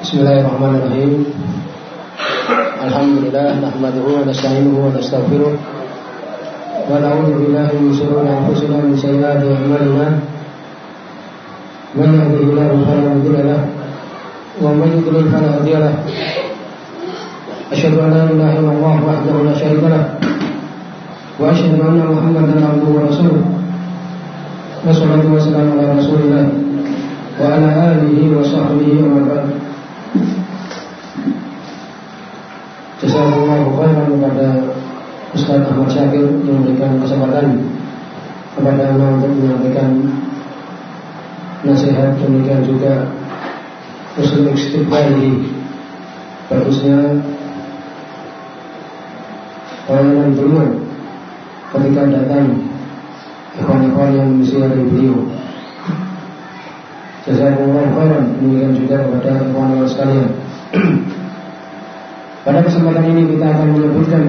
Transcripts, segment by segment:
Bismillahirrahmanirrahim. Alhamdulillah nahmaduhu wa nasta'inuhu wa nastaghfiruh wa na'udzu billahi min shururi anfusina wa min sayyiati a'malina. Man yahdihillahu fala mudilla lahu wa man yudlil fala hadiya lahu. Asyhadu an la ilaha illallah wahdahu la syarika lahu wa asyhadu anna Muhammadan abduhu wa rasuluh. Wassalatu wassalamu ala Rasulillah wa ala alihi wa sahbihi wa ba'd. Jazakumullahu khairan kepada Ustaz Ahmad Syakir yang memberikan kesempatan kepada Anda untuk menyampaikan nasihat, demikian juga usul istiqbalihi, bagusnya pelayanan beliau ketika datang ikhwan-ikhwan yang menziarahi beliau. Jazakumullahu khairan, demikian juga kepada ikhwan-ikhwan sekalian. Pada kesempatan ini kita akan menyebutkan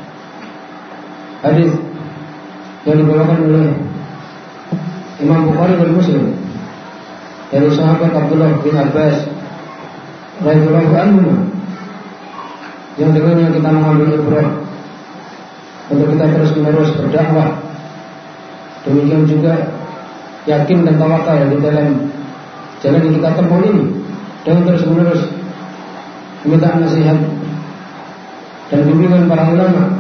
hadis yang dibawakan oleh Imam Bukhari dan Muslim dari sahabat Abdullah bin Abbas radhiyallahu anhu, yang dengannya kita mengambil ibrah untuk kita terus-menerus berdakwah, demikian juga yakin dan tawakal di dalam jalan yang kita tempuh ini, dan terus-menerus meminta nasihat dan bimbingan para ulama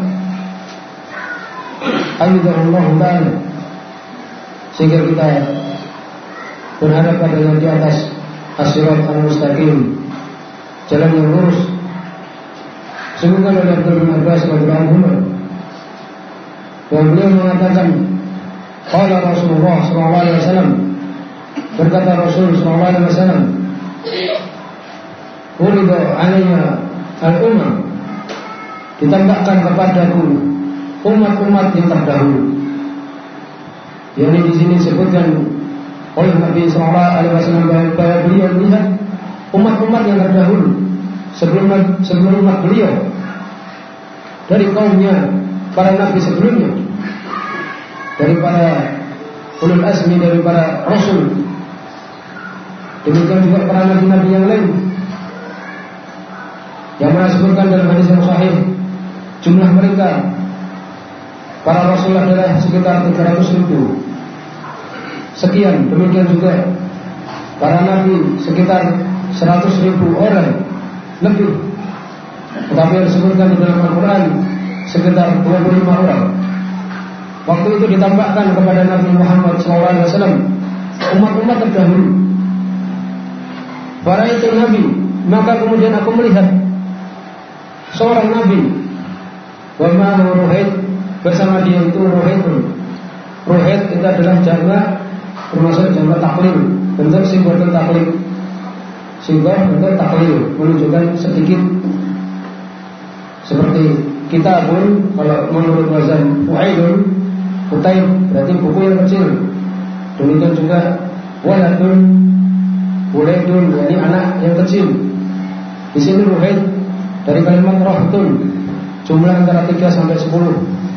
Ayyadallahu ta'ala, sehingga kita berharap adanya di atas as-sirat al-mustaqim, jalan yang lurus. Sebutkan oleh Abdullah bin Abbas radhiyallahu anhu bahwa beliau mengatakan, qala Rasulullah sallallahu alaihi wasallam, berkata Rasul sallallahu alaihi wasallam, "Uridu alayya al-ummah", ditambahkan kepadaku umat-umat yang terdahulu. Yang di sini disebutkan oleh Nabi sallallahu alaihi wasallam bahwa beliau melihat umat-umat yang terdahulu sebelum umat beliau dari kaumnya para nabi sebelumnya, dari para ulul azmi, dari para rasul, demikian juga para nabi-nabi yang lain, yang mana disebutkan dalam hadis yang sahih jumlah mereka para rasul adalah sekitar 300.000 sekian. Demikian juga para nabi sekitar 100.000 orang lebih. Tetapi yang disebutkan di dalam Al-Quran sekitar 25 orang. Waktu itu ditambahkan kepada Nabi Muhammad SAW umat-umat terdahulu. Para itu nabi, maka kemudian aku melihat seorang nabi, wa ma Ruhaid, bersama dia itu Ruhaidun. Ruhaid itu adalah jamak, termasuk jamak taklil, bentuk simbol taklil, simbol bentuk taklil, menunjukkan sedikit. Seperti kita pun kalau menurut wazan Fu'aidun, Kutaib berarti buku yang kecil. Demikian juga Waladun, Wulaidun, yakni anak yang kecil. Di sini Ruhaid dari kalimat Rahtun, jumlah antara 3 sampai 10.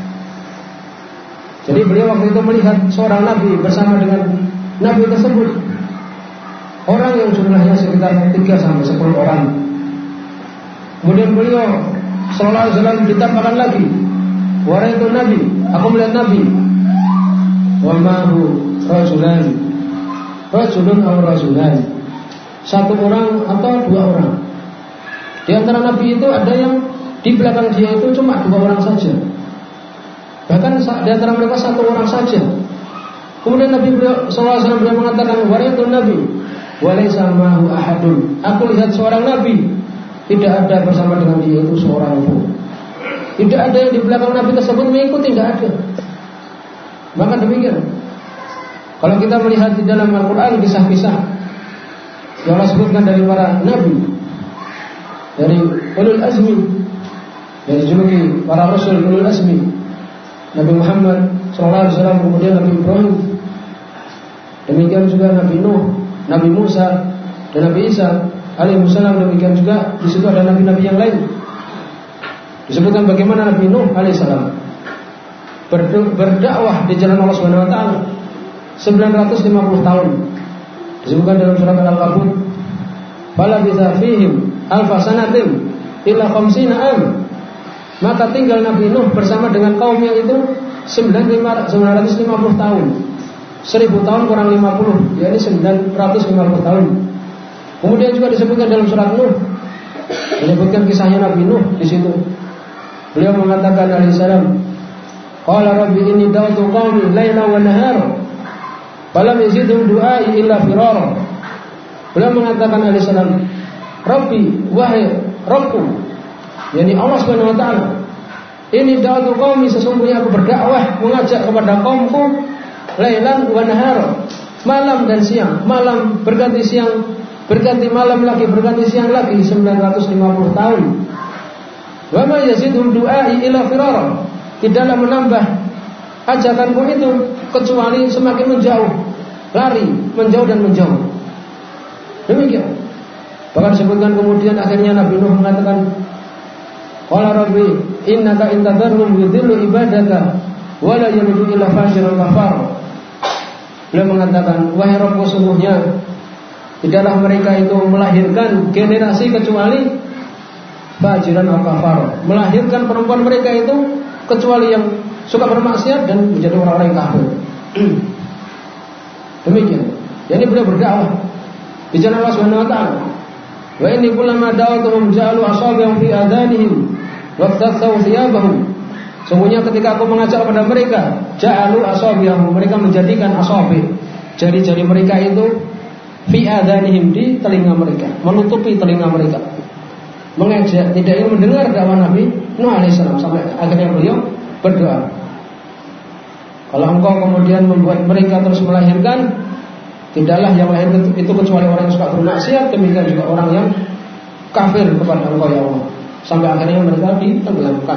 Jadi beliau waktu itu melihat seorang nabi bersama dengan nabi tersebut, orang yang jumlahnya sekitar 3 sampai 10 orang. Kemudian beliau sallallahu alaihi wasallam ditambahkan lagi, wahai itu nabi, aku melihat nabi, wa ma'hu rajulan, rajulun aw rajulan, satu orang atau 2 orang. Di antara nabi itu ada yang di belakang dia itu cuma 2 orang saja, bahkan di antara mereka 1 orang saja. Kemudian Nabi sallallahu alaihi wasallam mengatakan, wahai itu nabi, walaysa ma'hu ahadun, aku lihat seorang nabi, tidak ada bersama dengan dia itu seorang pun. Tidak ada yang di belakang nabi tersebut mengikuti, tidak ada. Maka demikian, kalau kita melihat di dalam Al-Quran kisah-kisah yang Allah sebutkan dari para nabi, dari ulul azmi, dari juluki para rasul ulul azmi, Nabi Muhammad SAW, kemudian Nabi Ibrahim, demikian juga Nabi Nuh, Nabi Musa, dan Nabi Isa alaihissalam. Demikian juga di situ ada nabi-nabi yang lain. Disebutkan bagaimana Nabi Nuh alaihissalam berdakwah di jalan Allah Subhanahu wa taala 950 tahun. Disebutkan dalam surat Al-Ankabut falabitha fihim alfa sanatin illa 50 am. Maka tinggal Nabi Nuh bersama dengan kaumnya itu 950 tahun. 1000 tahun kurang 50, yaitu 950 tahun. Kemudian juga disebutkan dalam surat Nuh, menyebutkan kisahnya Nabi Nuh di situ. Beliau mengatakan alaihissalam, qala rabbi inni da'utu qaumi laila wa nahara falam yazidhum du'ai illa firara. Beliau mengatakan alaihissalam, Rabbi, wahai Rabbku, yakni Allah Subhanahu wa taala, ini da'utu qaumi, sesungguhnya aku berdakwah mengajak kepada kaumku lailan wa nahara, malam dan siang, malam berganti siang, berganti malam lagi, berganti siang lagi, 950 tahun. Wa ma yazidhum du'ai illa firara. Tidaklah menambah ajakanku itu kecuali semakin menjauh, lari, menjauh dan menjauh. Demikian. Bahkan disebutkan kemudian akhirnya Nabi Nuh mengatakan, qala rabbi innaka in tadharhum yudhillu ibadaka wa la yalidu illa fajiran kafar. Beliau mengatakan, wahai Rabbku, sungguhnya tidaklah mereka itu melahirkan generasi kecuali fajiran al-kafar, melahirkan perempuan mereka itu kecuali yang suka bermaksiat dan menjadi orang-orang yang kafir. Demikian. Jadi beliau berdakwah di jalan Allah Subhanahu wa taala. Wa inni kullama da'awtuhum ja'alu asabi'ahum fi adanihim wa qtasaw thiyabahum. Sungguhnya ketika aku mengajak kepada mereka, ja'alu asabi'ahum, mereka menjadikan asabi, jari-jari mereka itu fi adanihim, di telinga mereka, menutupi telinga mereka. Mengajak, tidak ingin mendengar dakwah Nabi Nuh alaihissalam, sampai akhirnya beliau berdoa, kalau engkau kemudian membuat mereka terus melahirkan, tidaklah yang lahir itu kecuali orang yang suka bermaksiat, demikian juga orang yang kafir kepada engkau ya Allah. Sampai akhirnya mereka ditenggelamkan.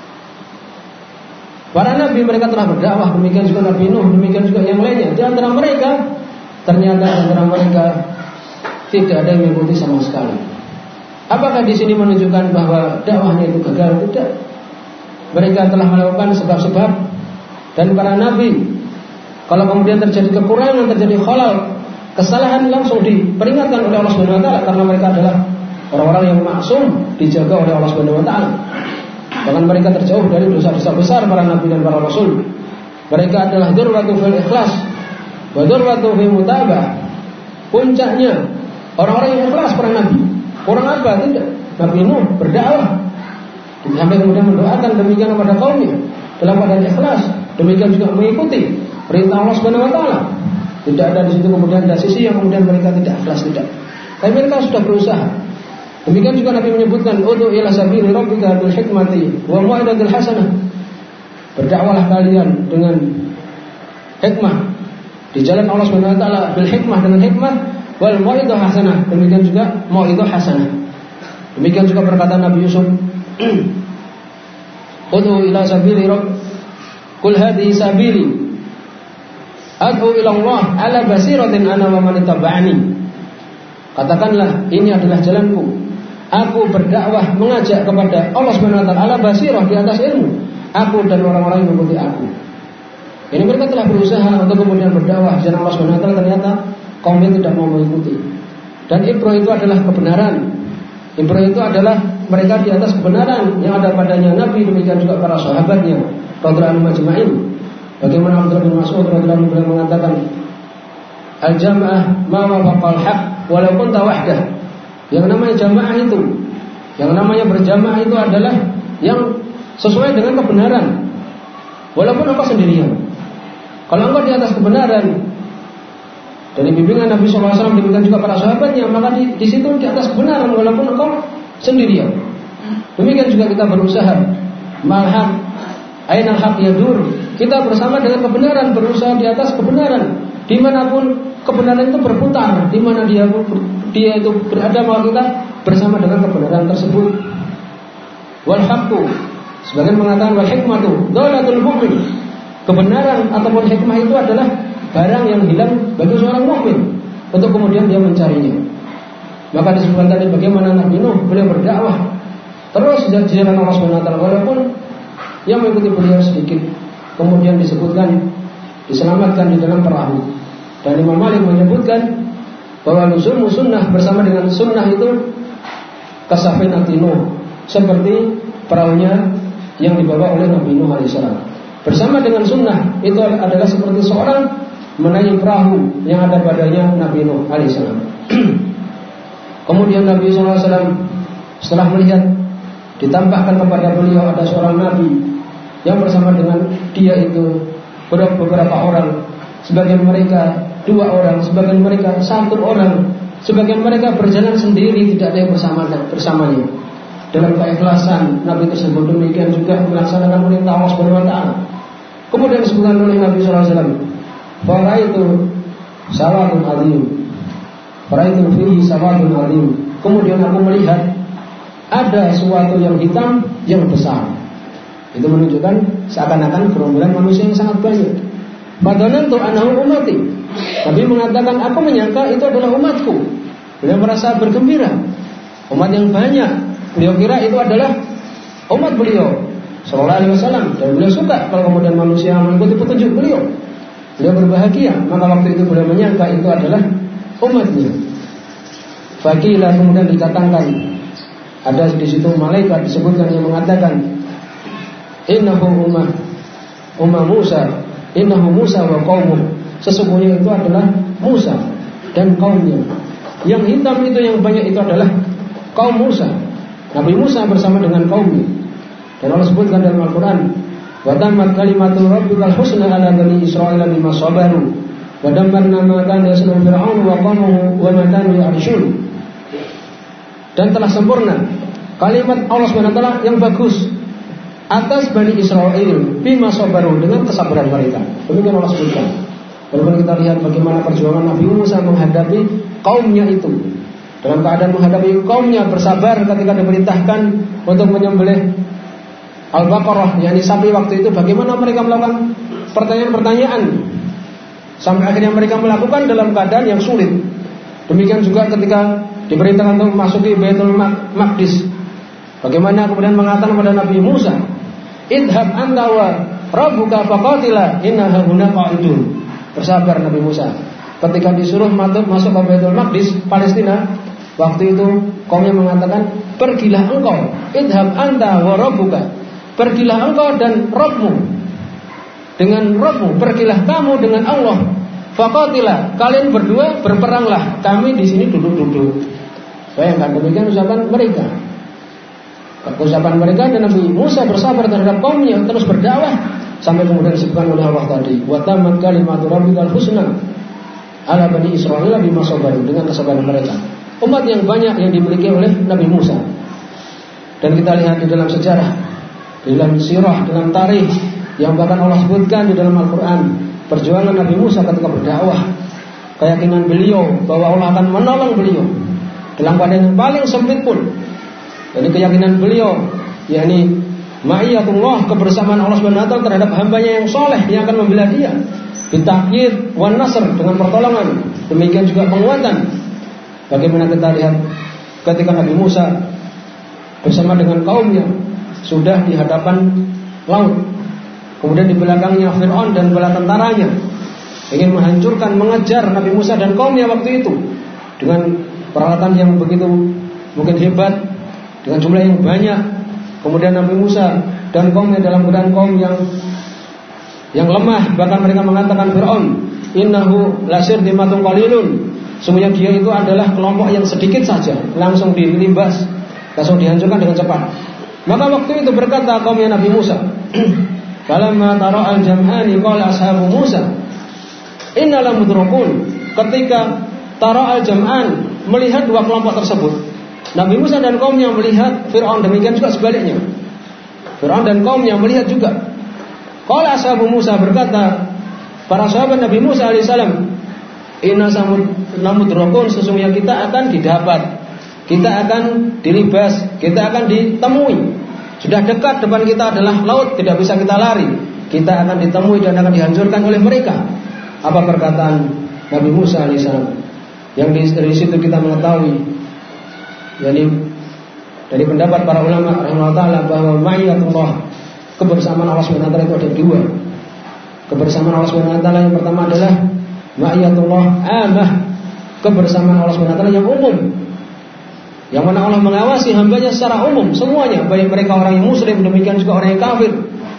Para nabi mereka telah berdakwah, demikian juga Nabi Nuh, demikian juga yang lainnya. Di antara mereka, ternyata di antara mereka tidak ada yang mengikuti sama sekali. Apakah di sini menunjukkan bahwa dakwahnya itu gagal? Tidak. Mereka telah melakukan sebab-sebab, dan para nabi, kalau kemudian terjadi kekurangan, terjadi khalal, kesalahan, langsung diperingatkan oleh Allah Subhanahu wa taala, karena mereka adalah orang-orang yang maksum, dijaga oleh Allah Subhanahu wa taala. Bahkan mereka terjauh dari dosa-dosa besar para nabi dan para rasul. Mereka adalah dzurwatu fil ikhlas wa dzurwatu fil mutabah. Puncaknya orang-orang yang ikhlas para nabi. Orang apa? Tidak. Nabi Nuh berdakwah sampai kemudian mendoakan demikian kepada kaumnya dalam keadaan ikhlas. Demikian juga mengikuti perintah Allah Subhanahu wa taala. Tidak ada di situ kemudian ada sisi yang kemudian mereka tidak ikhlas, tidak. Tapi mereka sudah berusaha. Demikian juga Nabi menyebutkan, ud'u ila sabili rabbika bil hikmati wal mau'izatil hasanah. Berdakwahlah kalian dengan hikmah di jalan Allah Subhanahu wa taala, bil hikmah, dengan hikmah, wal mau'izah hasanah, demikian juga mau'izah hasanah. Demikian juga perkataan Nabi Yusuf, ud'u ila sabili rabb qul hadhihi sabili ad'u ila Allah ala basiratin ana wa man ittaba'ani. Katakanlah, ini adalah jalanku. Aku berdakwah mengajak kepada Allah Subhanahu wa taala ala basirah, di atas ilmu, aku dan orang-orang yang mengikuti aku. Ini mereka telah berusaha untuk kemudian berdakwah di jalan Allah Subhanahu wa taala, ternyata kaumnya tidak mau mengikuti. Dan ibrah itu adalah kebenaran. Ibrah itu adalah mereka di atas kebenaran yang ada padanya Nabi, demikian juga para sahabatnya radhiyallahu anhum ajma'in. Bagaimana Abdullah bin Mas'ud radhiyallahu anhu mengatakan, al-jam'ah ma wafaqal haq walau kunta wahdah. Yang namanya jamaah itu, yang namanya berjamaah itu adalah yang sesuai dengan kebenaran, walaupun engkau sendirian. Kalau engkau di atas kebenaran dari bimbingan Nabi SAW, demikian juga para sahabatnya, maka di situ di atas kebenaran walaupun engkau sendirian. Demikian juga kita berusaha malhaq ainal haq yadur. Kita bersama dengan kebenaran, berusaha di atas kebenaran, dimanapun kebenaran itu berputar, di mana dia itu berada, maka kita bersama dengan kebenaran tersebut. Wal haqqu, sebagian mengatakan wal hikmatu dhalatul mu'min. Kebenaran ataupun hikmah itu adalah barang yang hilang bagi seorang mukmin untuk kemudian dia mencarinya. Maka disebutkan tadi bagaimana Nabi Nuh beliau berdakwah terus di jalan Allah Subhanahu wa taala, walaupun yang mengikuti beliau sedikit. Kemudian disebutkan diselamatkan di dalam perahu. Dan Imam Malik menyebutkan bahwa luzumu sunnah bersama dengan sunnah itu kasafinati Nuh, seperti perahunya yang dibawa oleh Nabi Nuh alaihissalam. Bersama dengan sunnah itu adalah seperti seorang menaiki perahu yang ada padanya Nabi Nuh alaihissalam. Kemudian Nabi SAW setelah melihat ditambahkan kepada beliau ada seorang Nabi yang bersama dengan dia itu beberapa orang, sebagian mereka 2 orang, sebagian mereka 1 orang, sebagian mereka berjalan sendiri, tidak ada yang bersamanya. Dalam keikhlasan Nabi tersebut, demikian juga melaksanakan perintah Allah Subhanahu wa taala. Kemudian disebutkan oleh Nabi sallallahu alaihi wasallam, "Faraitu sawadun azim." Faraitu fihi sawadun azim. Kemudian aku melihat ada sesuatu yang hitam yang besar. Itu menunjukkan seakan-akan gerombolan manusia yang sangat banyak. Badanantu annahu ummati. Nabi mengatakan, aku menyangka itu adalah umatku. Beliau merasa bergembira. Umat yang banyak. Beliau kira itu adalah umat beliau sallallahu alaihi wasallam, dan beliau suka kalau kemudian manusia mengikuti petunjuk beliau. Beliau berbahagia. Maka waktu itu beliau menyangka itu adalah umatnya. Fakilah, kemudian dikatakan, ada di situ malaikat disebutkan yang mengatakan, innahu ummah Musa, innahu Musa wa qaumuh. Sesungguhnya itu adalah Musa dan kaumnya. Yang hitam itu yang banyak itu adalah kaum Musa, Nabi Musa bersama dengan kaumnya. Dan Allah sebutkan dalam Al-Quran, wa tammat kalimatul rabbikal husna ala bani Israila bima sabaru wa dammarna ma kana yasna'u fir'aun wa qaumuhu wa ma kanu ya'rishun. Dan telah sempurna kalimat Allah SWT yang bagus atas Bani Israel bima sabaru, dengan kesabaran mereka. Demikian Allah sebutkan. Walaupun kita lihat bagaimana perjuangan Nabi Musa menghadapi kaumnya itu, dalam keadaan menghadapi kaumnya bersabar ketika diperintahkan untuk menyembelih Al-Baqarah, yakni sapi waktu itu, bagaimana mereka melakukan pertanyaan-pertanyaan sampai akhirnya mereka melakukan dalam keadaan yang sulit. Demikian juga ketika diperintahkan untuk masuki Baitul Maqdis, bagaimana kemudian mengatakan kepada Nabi Musa, idhab anta wa rabbuka faqatila inna hauna qa'idun. Bersabar Nabi Musa. Ketika disuruh masuk ke Baitul Maqdis Palestina, waktu itu kaumnya mengatakan, pergilah engkau, idhab anta wa rabbuka, pergilah engkau dan Rabbmu, dengan Rabbmu, pergilah kamu dengan Allah, faqatila, kalian berdua berperanglah, kami di sini duduk-duduk. Bayangkan, demikian ucapan mereka. Ucapan mereka, dan Nabi Musa bersabar terhadap kaumnya, terus berdakwah sampai kemudian disebutkan oleh Allah tadi, wa tammat kalimatu rabbikal husna ala bani Israil bima sabaru, dengan kesabaran mereka. Umat yang banyak yang dimiliki oleh Nabi Musa. Dan kita lihat di dalam sejarah, di dalam sirah, dalam tarikh yang bahkan Allah sebutkan di dalam Al-Quran, perjuangan Nabi Musa ketika berdakwah, keyakinan beliau bahwa Allah akan menolong beliau dalam keadaan yang paling sempit pun. Jadi keyakinan beliau, yakni ma'iyatullah, kebersamaan Allah SWT terhadap hambanya yang soleh yang akan membela dia, bitaqyid wan nasr, dengan pertolongan, demikian juga penguatan. Bagaimana kita lihat ketika Nabi Musa bersama dengan kaumnya sudah di hadapan laut, kemudian di belakangnya Fir'aun dan bala tentaranya ingin menghancurkan, mengejar Nabi Musa dan kaumnya waktu itu dengan peralatan yang begitu mungkin hebat, dengan jumlah yang banyak. Kemudian Nabi Musa dan kaumnya dalam keadaan kaum yang lemah, bahkan mereka mengatakan Fir'aun, innahu lasirdimatun qalilun, semuanya dia itu adalah kelompok yang sedikit saja, langsung dilimbas, langsung dihancurkan dengan cepat. Maka waktu itu berkata kaumnya Nabi Musa, falamma tara'al jam'ani qala ashabu Musa inna lamudrakun. Ketika tara'al jam'an, melihat dua kelompok tersebut, Nabi Musa dan kaumnya melihat Fir'aun, demikian juga sebaliknya, Fir'aun dan kaumnya melihat juga. Qala ashabu Musa, berkata para sahabat Nabi Musa alaihissalam, inna lamudrakun, sesungguhnya kita akan didapat, kita akan dilibas, kita akan ditemui. Sudah dekat depan kita adalah laut, tidak bisa kita lari, kita akan ditemui dan akan dihancurkan oleh mereka. Apa perkataan Nabi Musa alaihissalam? Yang dari situ kita mengetahui, jadi dari pendapat para ulama rahimahullah ta'ala, bahwa ma'iyatullah, kebersamaan Allah SWT itu ada dua. Kebersamaan Allah SWT yang pertama adalah ma'iyatullah amah, kebersamaan Allah SWT yang umum, yang mana Allah mengawasi hambanya secara umum semuanya, baik mereka orang yang muslim, demikian juga orang yang kafir.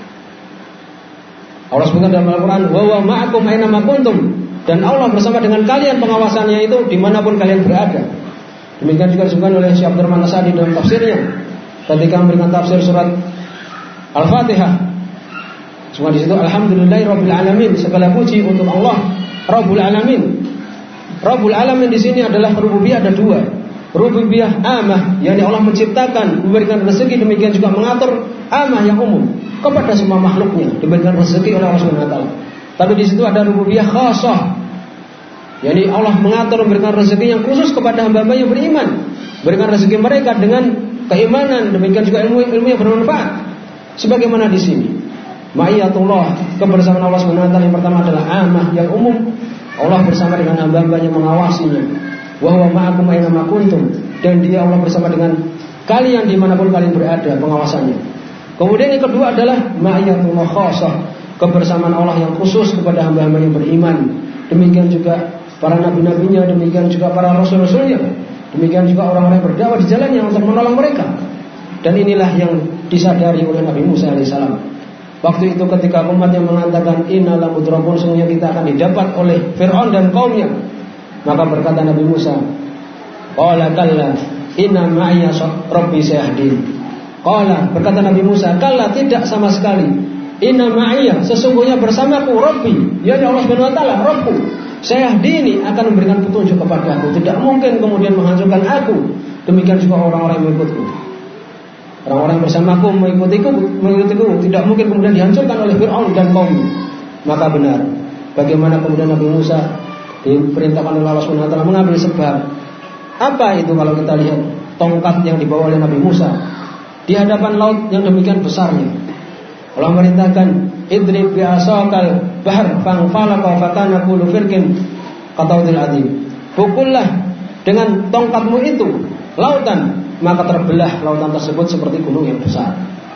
Allah sebutkan dalam Al-Quran, wa huwa ma'akum aina ma kuntum, dan Allah bersama dengan kalian, pengawasannya itu dimanapun kalian berada. Demikian juga disebutkan oleh Syekh Abdurrahman As-Sa'di dalam tafsirnya ketika memberikan tafsir surat Al-Fatihah. Semua di situ alhamdulillahirabbil alamin, segala puji untuk Allah Rabbul Alamin. Rabbul Alamin di sini adalah rububiyah, ada dua. Rububiyah amah, yakni Allah menciptakan, memberikan rezeki, demikian juga mengatur amah yang umum kepada semua makhluknya, diberikan rezeki oleh Allah Subhanahu wa taala. Tapi di situ ada rububiyah khassah, yakni Allah mengatur, memberikan rezeki yang khusus kepada hamba-hamba yang beriman, berikan rezeki mereka dengan keimanan, demikian juga ilmu yang bermanfaat. Sebagaimana di sini, ma'iyatullah, kebersamaan Allah Subhanahu wa taala yang pertama adalah amah yang umum. Allah bersama dengan hamba-hambanya, mengawasinya. Wa huwa ma'akum aina ma kuntum, dan Dia Allah bersama dengan kalian dimanapun kalian berada, pengawasannya. Kemudian yang kedua adalah ma'iyatullah khassah, kebersamaan Allah yang khusus kepada hamba-hamba yang beriman. Demikian juga para nabi-nabinya, demikian juga para rasul-rasulnya, demikian juga orang-orang yang berdakwah di jalannya untuk menolong mereka. Dan inilah yang disadari oleh Nabi Musa alaihissalam. Waktu itu ketika umatnya mengatakan inna la mudrakun, sungguhnya kita akan didapat oleh Fir'aun dan kaumnya, maka berkata Nabi Musa, qala kalla inna ma'iyya rabbi sayahdin. Qala, berkata Nabi Musa, kalla, tidak sama sekali, inna ma'iyya, sesungguhnya bersamaku rabbi, yakni Allah Subhanahu wa taala, Rabbku, sayahdini, akan memberikan petunjuk kepada aku. Tidak mungkin kemudian menghancurkan aku, demikian juga orang-orang yang mengikutku. Orang-orang bersamaku mengikutiku tidak mungkin kemudian dihancurkan oleh Fir'aun dan kaumnya. Maka benar, bagaimana kemudian Nabi Musa diperintahkan oleh Allah SWT mengambil sebab. Apa itu kalau kita lihat tongkat yang dibawa oleh Nabi Musa di hadapan laut yang demikian besarnya. Allah merintahkan idrib bi'asakal bahr fanfalaqa fakana kullu firqin qataudil adim. Pukullah dengan tongkatmu itu lautan, maka terbelah lautan tersebut seperti gunung yang besar.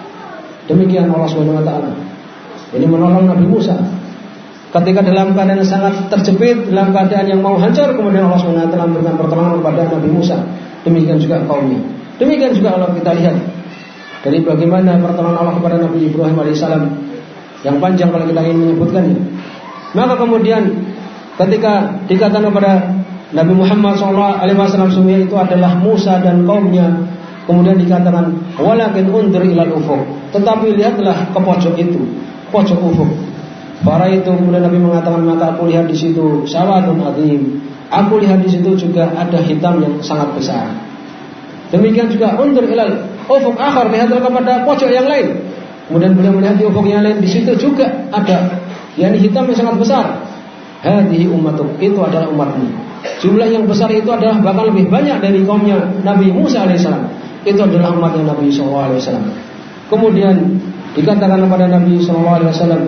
Demikian Allah Subhanahu wa taala. Ini menolong Nabi Musa ketika dalam keadaan yang sangat terjepit, dalam keadaan yang mau hancur, kemudian Allah Subhanahu wa taala memberikan pertolongan kepada Nabi Musa. Demikian juga kaumnya. Demikian juga kalau kita lihat dari bagaimana pertolongan Allah kepada Nabi Ibrahim alaihissalam, yang panjang kalau kita ingin menyebutkannya. Maka kemudian ketika dikatakan kepada Nabi Muhammad SAW, sungguh itu adalah Musa dan kaumnya, kemudian dikatakan walakin undur ilal ufuk, tetapi lihatlah ke pojok itu, pojok ufuk. Para itu kemudian Nabi mengatakan, maka aku lihat di situ sawadun azim, aku lihat di situ juga ada hitam yang sangat besar. Demikian juga undur ilal ufuk akhar, lihatlah kepada pojok yang lain. Kemudian beliau melihat di ufuk yang lain, di situ juga ada yakni hitam yang sangat besar. Hadhihi ummatuk, itu adalah umatmu. Jumlah yang besar itu adalah bahkan lebih banyak dari kaumnya Nabi Musa alaihissalam. Itu adalah umatnya Nabi SAW. Kemudian dikatakan kepada Nabi SAW,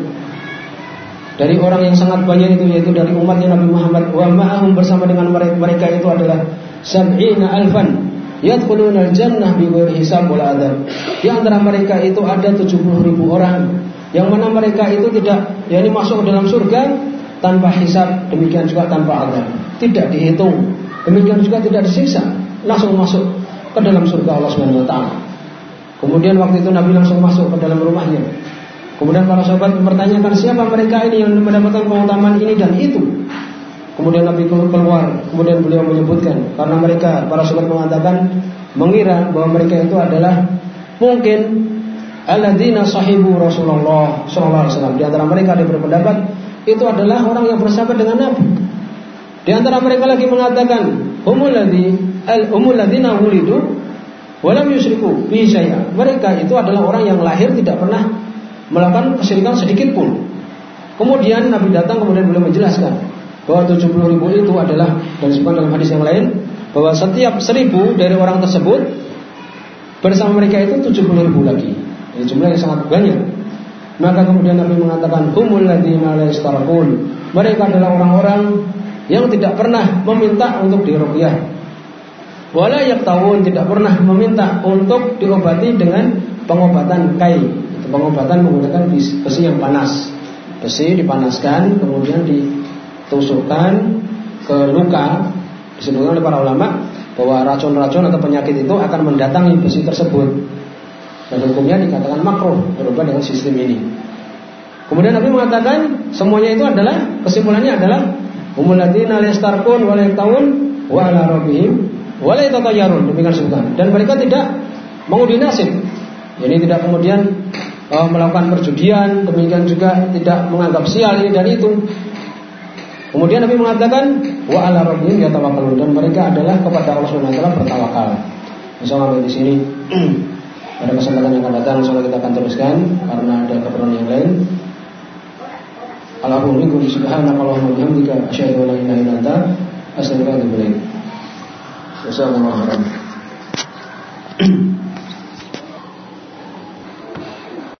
dari orang yang sangat banyak itu, yaitu dari umatnya Nabi Muhammad, wa ma'ahum, bersama dengan mereka itu adalah sab'ina alfan yadkhuluna al-jannah bighairi hisab wala adzab. Di antara mereka itu ada 70.000 orang yang mana mereka itu tidak yakni masuk ke dalam surga tanpa hisab, demikian juga tanpa azab, tidak dihitung, demikian juga tidak disiksa, langsung masuk ke dalam surga Allah Subhanahu wa taala. Kemudian waktu itu Nabi langsung masuk ke dalam rumahnya. Kemudian para sahabat mempertanyakan, siapa mereka ini yang mendapatkan keutamaan ini dan itu. Kemudian Nabi keluar, kemudian beliau menyebutkan, karena mereka, para sahabat mengatakan, mengira bahwa mereka itu adalah mungkin alladzina sahibu Rasulullah sallallahu alaihi wasallam. Di antara mereka ada berpendapat itu adalah orang yang bersahabat dengan Nabi. Di antara mereka lagi mengatakan humul ladzina wulidu wa lam yusyriku bi syai'a. Mereka itu adalah orang yang lahir tidak pernah melakukan kesyirikan sedikit pun. Kemudian Nabi datang, kemudian beliau menjelaskan bahwa 70.000 itu adalah, dan disebutkan dalam hadis yang lain bahwa setiap 1.000 dari orang tersebut bersama mereka itu 70.000 lagi. Ini jumlah yang sangat banyak. Maka kemudian Nabi mengatakan humul ladzina la yastarqun. Mereka adalah orang-orang yang tidak pernah meminta untuk diruqyah. Wala yaktawun, tidak pernah meminta untuk diobati dengan pengobatan kai. Itu pengobatan menggunakan besi yang panas. Besi dipanaskan, kemudian ditusukkan ke luka, Disebutkan oleh para ulama bahwa racun-racun atau penyakit itu akan mendatangi besi tersebut. Dan hukumnya dikatakan makruh berubah dengan sistem ini. Kemudian Nabi mengatakan semuanya itu adalah, kesimpulannya adalah humul ladzina la yastarqun wa la yaqtawun wa ala rabbihim wa la yatatayyarun. Demikian disebutkan. Dan mereka tidak mengundi nasib. Jadi tidak kemudian melakukan perjudian, demikian juga tidak menganggap sial ini dan itu. Kemudian Nabi mengatakan wa ala rabbihim yatawakkalun, dan mereka adalah kepada Allah Subhanahu wa taala bertawakal. Insyaallah di sini. Pada kesempatan yang akan datang insyaallah kita akan teruskan karena ada keperluan yang lain. Alhamdulillah subhanakallahumma wa bihamdika asyhadu an la ilaha illa anta astaghfiruka wa atubu ilaik. Wassalamualaikum warahmatullahi wabarakatuh.